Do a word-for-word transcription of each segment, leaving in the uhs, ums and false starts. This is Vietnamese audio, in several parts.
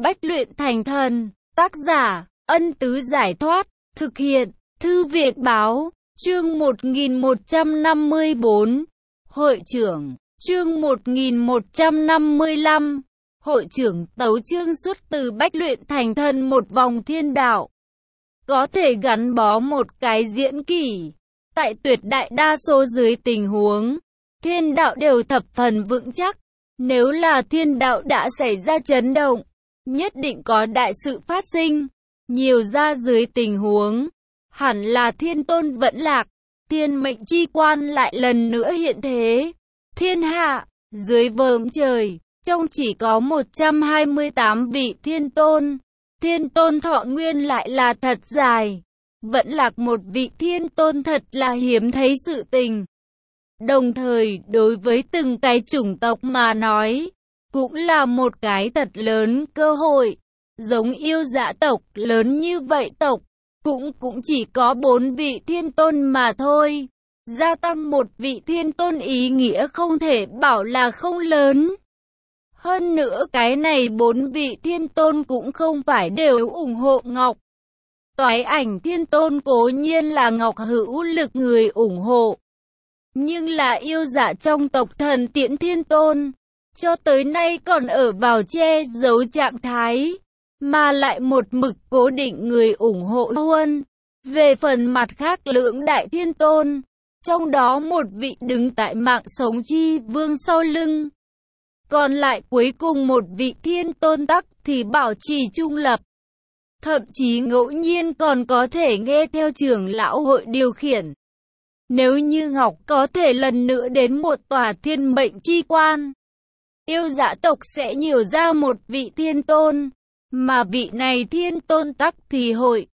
Bách luyện thành thần, tác giả, Ân Tứ Giải Thoát, thực hiện, Thư viện Báo, chương một nghìn một trăm năm mươi bốn, Hội trưởng, chương một nghìn một trăm năm mươi lăm, Hội trưởng tấu chương xuất từ Bách luyện thành thần một vòng thiên đạo. Có thể gắn bó một cái diễn kỷ, tại tuyệt đại đa số dưới tình huống, thiên đạo đều thập phần vững chắc. Nếu là thiên đạo đã xảy ra chấn động, nhất định có đại sự phát sinh. Nhiều ra dưới tình huống, hẳn là thiên tôn vẫn lạc, thiên mệnh chi quan lại lần nữa hiện thế. Thiên hạ, dưới vòm trời, trong chỉ có một trăm hai mươi tám vị thiên tôn. Thiên tôn thọ nguyên lại là thật dài. Vẫn lạc một vị thiên tôn thật là hiếm thấy sự tình. Đồng thời, đối với từng cái chủng tộc mà nói, cũng là một cái thật lớn cơ hội. Giống yêu dã tộc lớn như vậy tộc, cũng cũng chỉ có bốn vị thiên tôn mà thôi. Gia tăng một vị thiên tôn ý nghĩa không thể bảo là không lớn. Hơn nữa cái này bốn vị thiên tôn cũng không phải đều ủng hộ Ngọc. Toái ảnh thiên tôn cố nhiên là Ngọc hữu lực người ủng hộ. Nhưng là yêu dạ trong tộc thần tiễn thiên tôn, cho tới nay còn ở vào che giấu trạng thái, mà lại một mực cố định người ủng hộ Huân. Về phần mặt khác lưỡng đại thiên tôn, trong đó một vị đứng tại mạng sống chi vương sau lưng. Còn lại cuối cùng một vị thiên tôn tắc thì bảo trì trung lập. Thậm chí ngẫu nhiên còn có thể nghe theo trưởng lão hội điều khiển. Nếu như Ngọc có thể lần nữa đến một tòa thiên mệnh chi quan, yêu dã tộc sẽ nhiều ra một vị thiên tôn, mà vị này thiên tôn tắc thì hội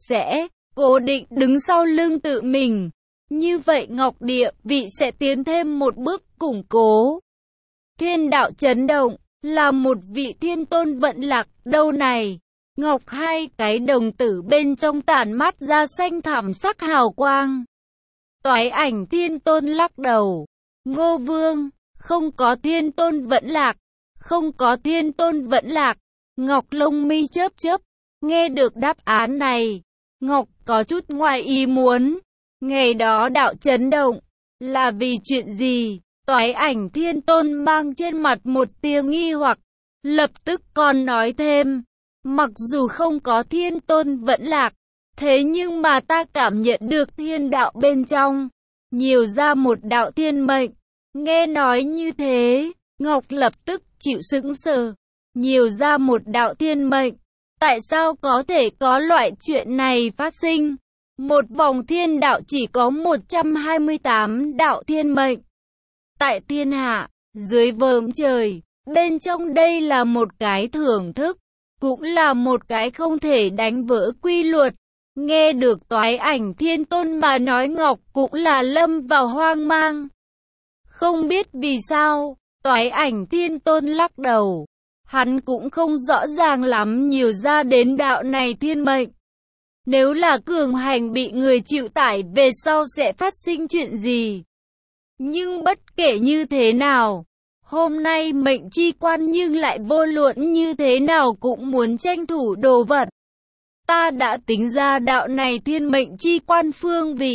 sẽ cố định đứng sau lưng tự mình. Như vậy Ngọc địa vị sẽ tiến thêm một bước củng cố. Thiên đạo chấn động, là một vị thiên tôn vận lạc đâu này. Ngọc hai cái đồng tử bên trong tản mát ra xanh thẳm sắc hào quang. Toái ảnh thiên tôn lắc đầu. Ngô Vương, không có thiên tôn vẫn lạc, không có thiên tôn vẫn lạc. Ngọc lông mi chớp chớp, nghe được đáp án này, Ngọc có chút ngoài ý muốn. Ngày đó đạo chấn động, là vì chuyện gì? Toái ảnh thiên tôn mang trên mặt một tia nghi hoặc, lập tức còn nói thêm, mặc dù không có thiên tôn vẫn lạc, thế nhưng mà ta cảm nhận được thiên đạo bên trong, nhiều ra một đạo thiên mệnh. Nghe nói như thế, Ngọc lập tức chịu sững sờ, nhiều ra một đạo thiên mệnh. Tại sao có thể có loại chuyện này phát sinh? Một vòng thiên đạo chỉ có một trăm hai mươi tám đạo thiên mệnh. Tại thiên hạ, dưới vòm trời, bên trong đây là một cái thưởng thức, cũng là một cái không thể đánh vỡ quy luật. Nghe được toái ảnh thiên tôn mà nói, Ngọc cũng là lâm vào hoang mang. Không biết vì sao, toái ảnh thiên tôn lắc đầu. Hắn cũng không rõ ràng lắm nhiều ra đến đạo này thiên mệnh. Nếu là cường hành bị người chịu tải về sau sẽ phát sinh chuyện gì? Nhưng bất kể như thế nào, hôm nay mệnh chi quan nhưng lại vô luận như thế nào cũng muốn tranh thủ đồ vật. Ta đã tính ra đạo này thiên mệnh chi quan phương vị.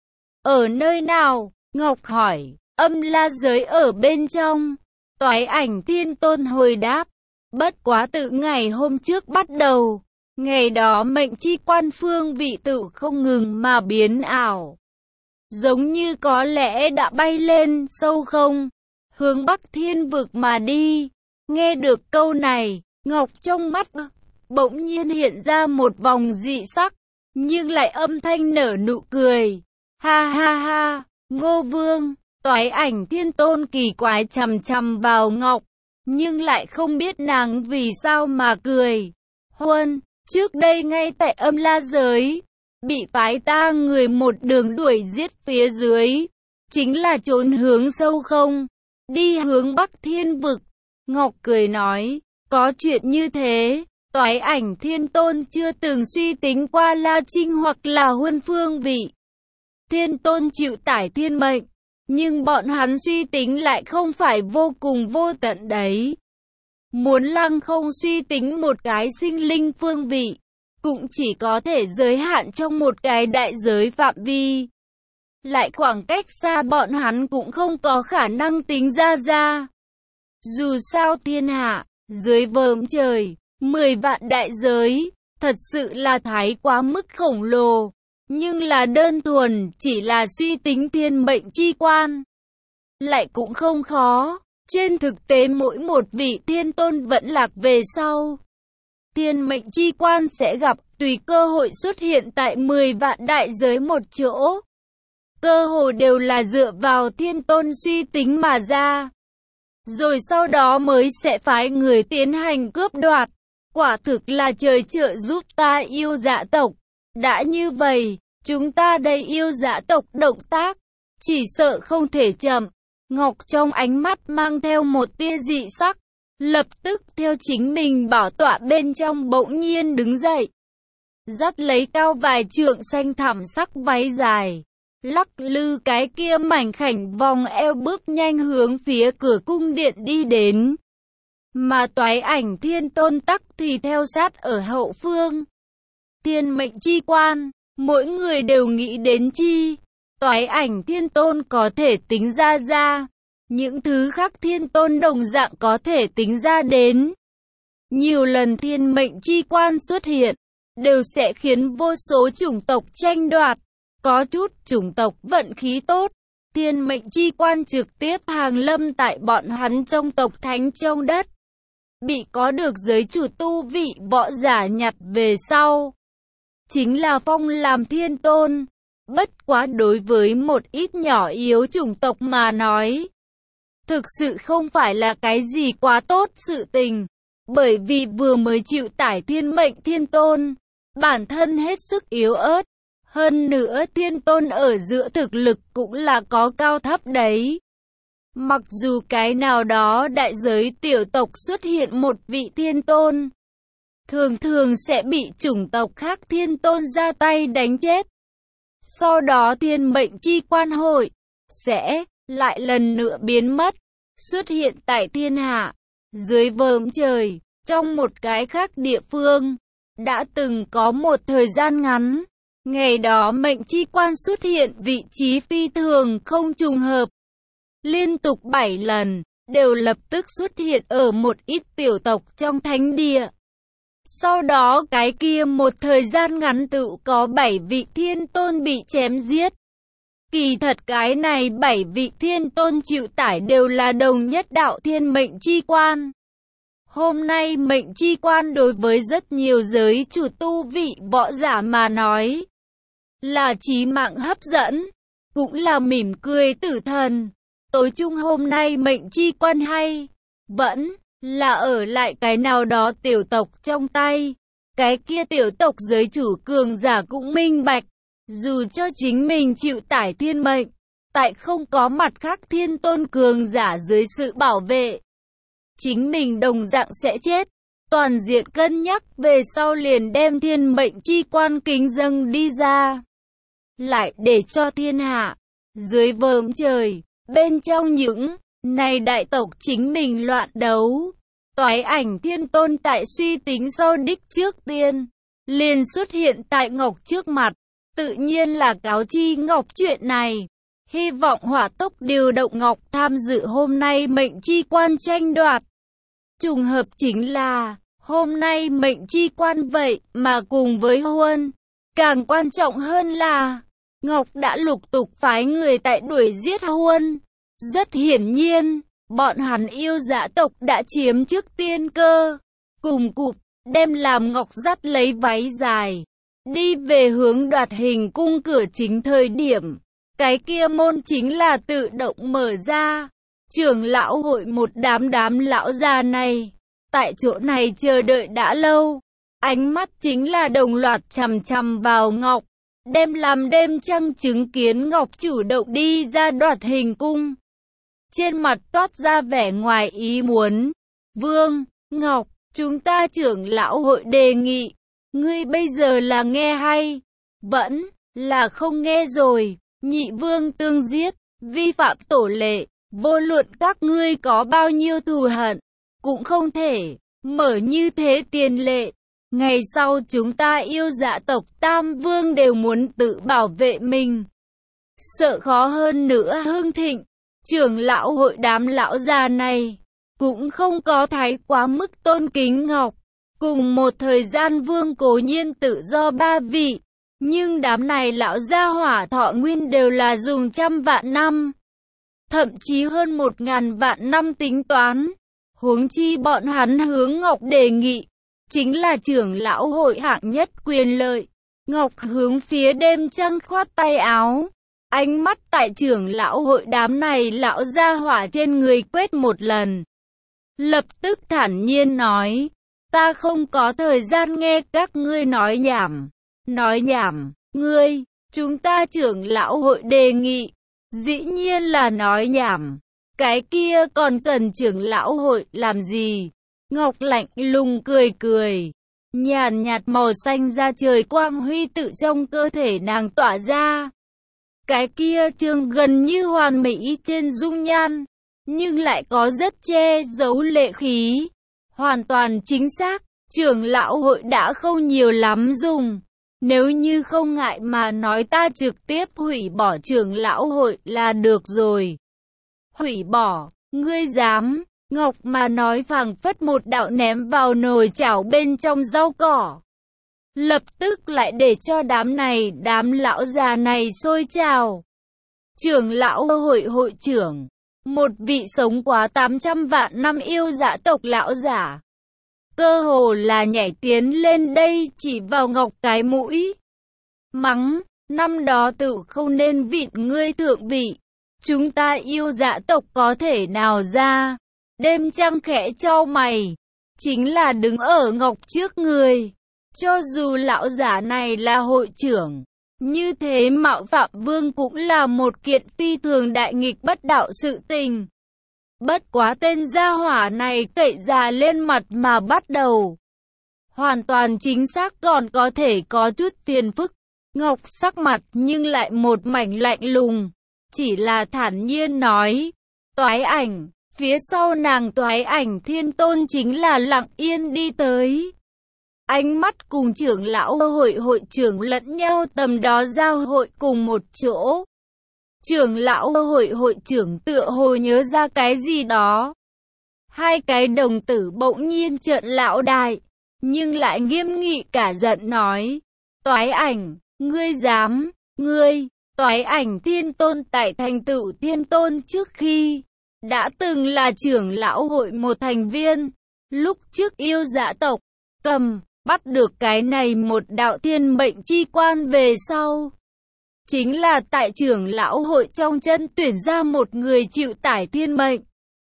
Ở nơi nào? Ngọc hỏi. Âm la giới ở bên trong. Toái ảnh thiên tôn hồi đáp. Bất quá từ ngày hôm trước bắt đầu, ngày đó mệnh chi quan phương vị tự không ngừng mà biến ảo. Giống như có lẽ đã bay lên sâu không, hướng Bắc thiên vực mà đi. Nghe được câu này, Ngọc trong mắt bỗng nhiên hiện ra một vòng dị sắc, nhưng lại âm thanh nở nụ cười. Ha ha ha, Ngô Vương, toái ảnh thiên tôn kỳ quái chằm chằm vào Ngọc, nhưng lại không biết nàng vì sao mà cười. Huân, trước đây ngay tại âm la giới, bị phái ta người một đường đuổi giết phía dưới, chính là trốn hướng sâu không, đi hướng Bắc thiên vực. Ngọc cười nói, có chuyện như thế. Toái ảnh thiên tôn chưa từng suy tính qua La Trinh hoặc là Huân phương vị. Thiên tôn chịu tải thiên mệnh, nhưng bọn hắn suy tính lại không phải vô cùng vô tận đấy. Muốn lăng không suy tính một cái sinh linh phương vị, cũng chỉ có thể giới hạn trong một cái đại giới phạm vi. Lại khoảng cách xa bọn hắn cũng không có khả năng tính ra ra. Dù sao thiên hạ, dưới vòm trời, mười vạn đại giới, thật sự là thái quá mức khổng lồ. Nhưng là đơn thuần, chỉ là suy tính thiên mệnh chi quan. Lại cũng không khó. Trên thực tế mỗi một vị thiên tôn vẫn lạc về sau. Thiên mệnh chi quan sẽ gặp tùy cơ hội xuất hiện tại mười vạn đại giới một chỗ. Cơ hồ đều là dựa vào thiên tôn suy tính mà ra. Rồi sau đó mới sẽ phái người tiến hành cướp đoạt. Quả thực là trời trợ giúp ta yêu dạ tộc. Đã như vậy, chúng ta đây yêu dạ tộc động tác, chỉ sợ không thể chậm. Ngọc trong ánh mắt mang theo một tia dị sắc, lập tức theo chính mình bảo tọa bên trong bỗng nhiên đứng dậy. Dắt lấy cao vài trượng xanh thẳm sắc váy dài, lắc lư cái kia mảnh khảnh vòng eo bước nhanh hướng phía cửa cung điện đi đến. Mà Toái Ảnh Thiên Tôn tắc thì theo sát ở hậu phương. Thiên mệnh chi quan, mỗi người đều nghĩ đến chi. Toái Ảnh Thiên Tôn có thể tính ra ra, những thứ khác Thiên Tôn đồng dạng có thể tính ra đến. Nhiều lần thiên mệnh chi quan xuất hiện, đều sẽ khiến vô số chủng tộc tranh đoạt. Có chút chủng tộc vận khí tốt, thiên mệnh chi quan trực tiếp hàng lâm tại bọn hắn trong tộc thánh trong đất. Bị có được giới chủ tu vị võ giả nhặt về sau. Chính là phong làm thiên tôn. Bất quá đối với một ít nhỏ yếu chủng tộc mà nói, thực sự không phải là cái gì quá tốt sự tình. Bởi vì vừa mới chịu tải thiên mệnh thiên tôn, bản thân hết sức yếu ớt. Hơn nữa thiên tôn ở giữa thực lực cũng là có cao thấp đấy. Mặc dù cái nào đó đại giới tiểu tộc xuất hiện một vị thiên tôn, thường thường sẽ bị chủng tộc khác thiên tôn ra tay đánh chết. Sau đó thiên mệnh chi quan hội sẽ lại lần nữa biến mất, xuất hiện tại thiên hạ, dưới vòm trời, trong một cái khác địa phương. Đã từng có một thời gian ngắn, ngày đó mệnh chi quan xuất hiện vị trí phi thường không trùng hợp. Liên tục bảy lần, đều lập tức xuất hiện ở một ít tiểu tộc trong thánh địa. Sau đó cái kia một thời gian ngắn tự có bảy vị thiên tôn bị chém giết. Kỳ thật cái này bảy vị thiên tôn chịu tải đều là đồng nhất đạo thiên mệnh chi quan. Hôm nay mệnh chi quan đối với rất nhiều giới chủ tu vị võ giả mà nói, là chí mạng hấp dẫn, cũng là mỉm cười tử thần. Tối chung hôm nay mệnh chi quan hay, vẫn là ở lại cái nào đó tiểu tộc trong tay. Cái kia tiểu tộc giới chủ cường giả cũng minh bạch, dù cho chính mình chịu tải thiên mệnh, tại không có mặt khác thiên tôn cường giả dưới sự bảo vệ, chính mình đồng dạng sẽ chết. Toàn diện cân nhắc về sau liền đem thiên mệnh chi quan kính dâng đi ra, lại để cho thiên hạ, dưới vòm trời, bên trong những này đại tộc chính mình loạn đấu. Toái Ảnh Thiên Tôn tại suy tính sau đích trước tiên, liền xuất hiện tại Ngọc trước mặt, tự nhiên là cáo chi Ngọc chuyện này. Hy vọng hỏa tốc điều động Ngọc tham dự hôm nay mệnh chi quan tranh đoạt. Trùng hợp chính là, hôm nay mệnh chi quan vậy mà cùng với Huân. Càng quan trọng hơn là, Ngọc đã lục tục phái người tại đuổi giết Huân. Rất hiển nhiên, bọn hắn yêu dã tộc đã chiếm trước tiên cơ. Cùng cụp, đem làm Ngọc dắt lấy váy dài, đi về hướng đoạt hình cung cửa chính thời điểm. Cái kia môn chính là tự động mở ra. Trưởng lão hội một đám đám lão già này, tại chỗ này chờ đợi đã lâu. Ánh mắt chính là đồng loạt chằm chằm vào Ngọc. Đem làm đêm trăng chứng kiến Ngọc chủ động đi ra đoạt hình cung. Trên mặt toát ra vẻ ngoài ý muốn. Vương, Ngọc, chúng ta trưởng lão hội đề nghị. Ngươi bây giờ là nghe hay, vẫn là không nghe rồi. Nhị vương tương giết, vi phạm tổ lệ. Vô luận các ngươi có bao nhiêu thù hận, cũng không thể mở như thế tiền lệ. Ngày sau chúng ta yêu dạ tộc Tam Vương đều muốn tự bảo vệ mình. Sợ khó hơn nữa hưng thịnh, trưởng lão hội đám lão già này cũng không có thái quá mức tôn kính Ngọc. Cùng một thời gian Vương cố nhiên tự do ba vị, nhưng đám này lão gia hỏa thọ nguyên đều là dùng trăm vạn năm, thậm chí hơn một ngàn vạn năm tính toán. Huống chi bọn hắn hướng Ngọc đề nghị, chính là trưởng lão hội hạng nhất quyền lợi. Ngọc hướng phía đêm trăng khoát tay áo, ánh mắt tại trưởng lão hội đám này lão gia hỏa trên người quét một lần. Lập tức thản nhiên nói, ta không có thời gian nghe các ngươi nói nhảm. Nói nhảm, ngươi, chúng ta trưởng lão hội đề nghị, dĩ nhiên là nói nhảm. Cái kia còn cần trưởng lão hội làm gì? Ngọc lạnh lùng cười cười, nhàn nhạt màu xanh da trời quang huy tự trong cơ thể nàng tỏa ra. Cái kia trương gần như hoàn mỹ trên dung nhan, nhưng lại có rất che giấu lệ khí. Hoàn toàn chính xác, trưởng lão hội đã không nhiều lắm dùng. Nếu như không ngại mà nói ta trực tiếp hủy bỏ trưởng lão hội là được rồi. Hủy bỏ, ngươi dám? Ngọc mà nói phảng phất một đạo ném vào nồi chảo bên trong rau cỏ. Lập tức lại để cho đám này, đám lão già này sôi trào. Trưởng lão hội hội trưởng, một vị sống quá tám trăm vạn năm yêu dạ tộc lão giả, cơ hồ là nhảy tiến lên đây chỉ vào Ngọc cái mũi. Mắng, năm đó tự không nên vịn ngươi thượng vị. Chúng ta yêu dạ tộc có thể nào ra? Đêm trăng khẽ chau mày, chính là đứng ở Ngọc trước người. Cho dù lão giả này là hội trưởng, như thế mạo phạm Vương cũng là một kiện phi thường đại nghịch bất đạo sự tình. Bất quá tên gia hỏa này cậy già lên mặt mà bắt đầu. Hoàn toàn chính xác còn có thể có chút phiền phức. Ngọc sắc mặt nhưng lại một mảnh lạnh lùng, chỉ là thản nhiên nói, Toái Ảnh. Phía sau nàng Toái Ảnh Thiên Tôn chính là lặng yên đi tới. Ánh mắt cùng trưởng lão hội hội trưởng lẫn nhau tầm đó giao hội cùng một chỗ. Trưởng lão hội hội trưởng tựa hồ nhớ ra cái gì đó. Hai cái đồng tử bỗng nhiên trợn lão đại, nhưng lại nghiêm nghị cả giận nói, Toái Ảnh, ngươi dám, ngươi, Toái Ảnh Thiên Tôn tại thành tựu Thiên Tôn trước khi đã từng là trưởng lão hội một thành viên. Lúc trước yêu dạ tộc, cầm, bắt được cái này một đạo thiên mệnh chi quan về sau. Chính là tại trưởng lão hội trong chân tuyển ra một người chịu tải thiên mệnh.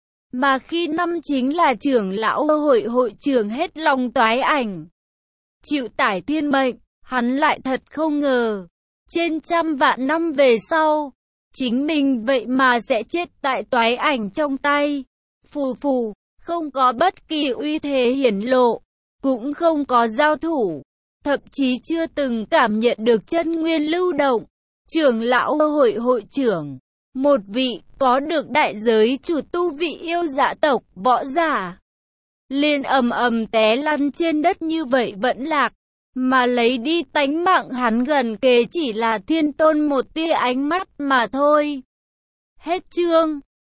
Mà khi năm chính là trưởng lão hội hội trưởng hết lòng Toái Ảnh chịu tải thiên mệnh, hắn lại thật không ngờ. Trên trăm vạn năm về sau, chính mình vậy mà sẽ chết tại Toái Ảnh trong tay. Phù phù, không có bất kỳ uy thế hiển lộ, cũng không có giao thủ, thậm chí chưa từng cảm nhận được chân nguyên lưu động. Trưởng lão hội hội trưởng, một vị có được đại giới chủ tu vị yêu dạ tộc võ giả, liền ầm ầm té lăn trên đất như vậy vẫn lạc, mà lấy đi tánh mạng hắn gần kề chỉ là Thiên Tôn một tia ánh mắt mà thôi. Hết chương.